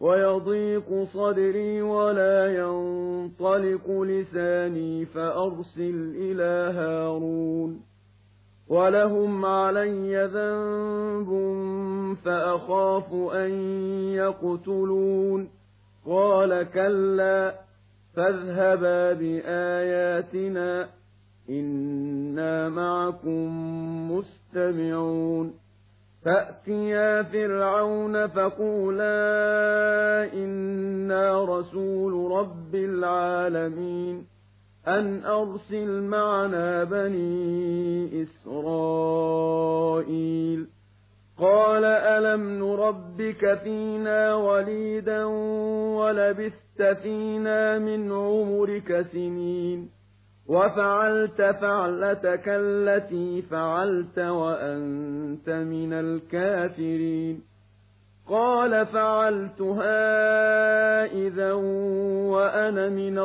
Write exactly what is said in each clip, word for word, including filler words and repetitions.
ويضيق صدري ولا ينطلق لساني فأرسل إلى هارون ولهم علي ذنب فأخاف أن يقتلون قال كلا فاذهبا بآياتنا إنا معكم مستمعون فأتيا فرعون فقولا إنا رسول رب العالمين أن أرسل معنا بني إسرائيل قال ألم نربك فينا وليدا ولبثت فينا من عمرك سنين وفعلت فعلتك التي فعلت وأنت من الكافرين قال فعلتها إذا وأنا من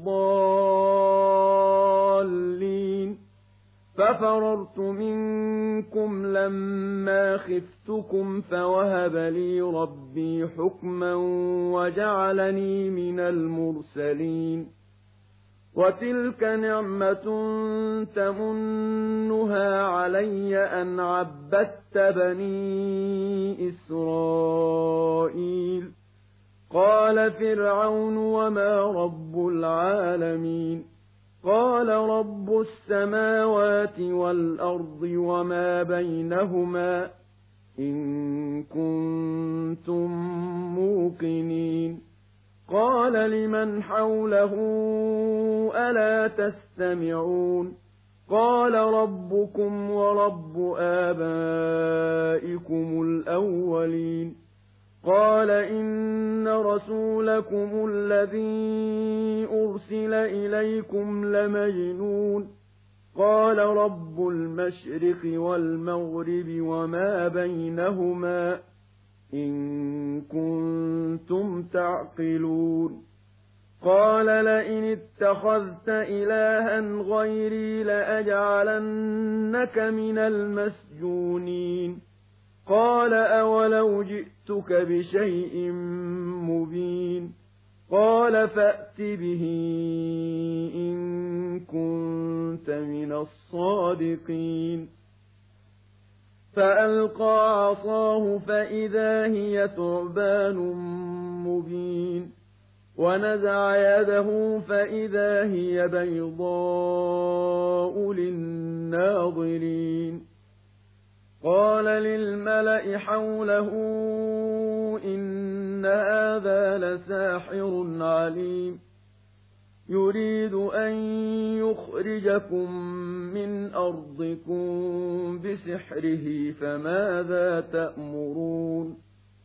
الضالين ففررت منكم لما خفتكم فوهب لي ربي حكما وجعلني من المرسلين وتلك نعمة تمنها علي أن عبدت بني إسرائيل قال فرعون وما رب العالمين قال رب السماوات والأرض وما بينهما إن كنتم موقنين قال لمن حوله ألا تستمعون قال ربكم ورب آبائكم الأولين قال إن رسولكم الذي أرسل إليكم لمجنون قال رب المشرق والمغرب وما بينهما إن كنتم تعقلون قال لئن اتخذت إلها غيري لأجعلنك من المسجونين قال أولو جئتك بشيء مبين قال فأت به إن كنت من الصادقين فألقى عصاه فإذا هي ثعبان مبين ونزع يده فإذا هي بيضاء للناظرين قال للملأ حوله إن هذا لساحر عليم يريد أن يخرجكم من أرضكم بسحره فماذا تأمرون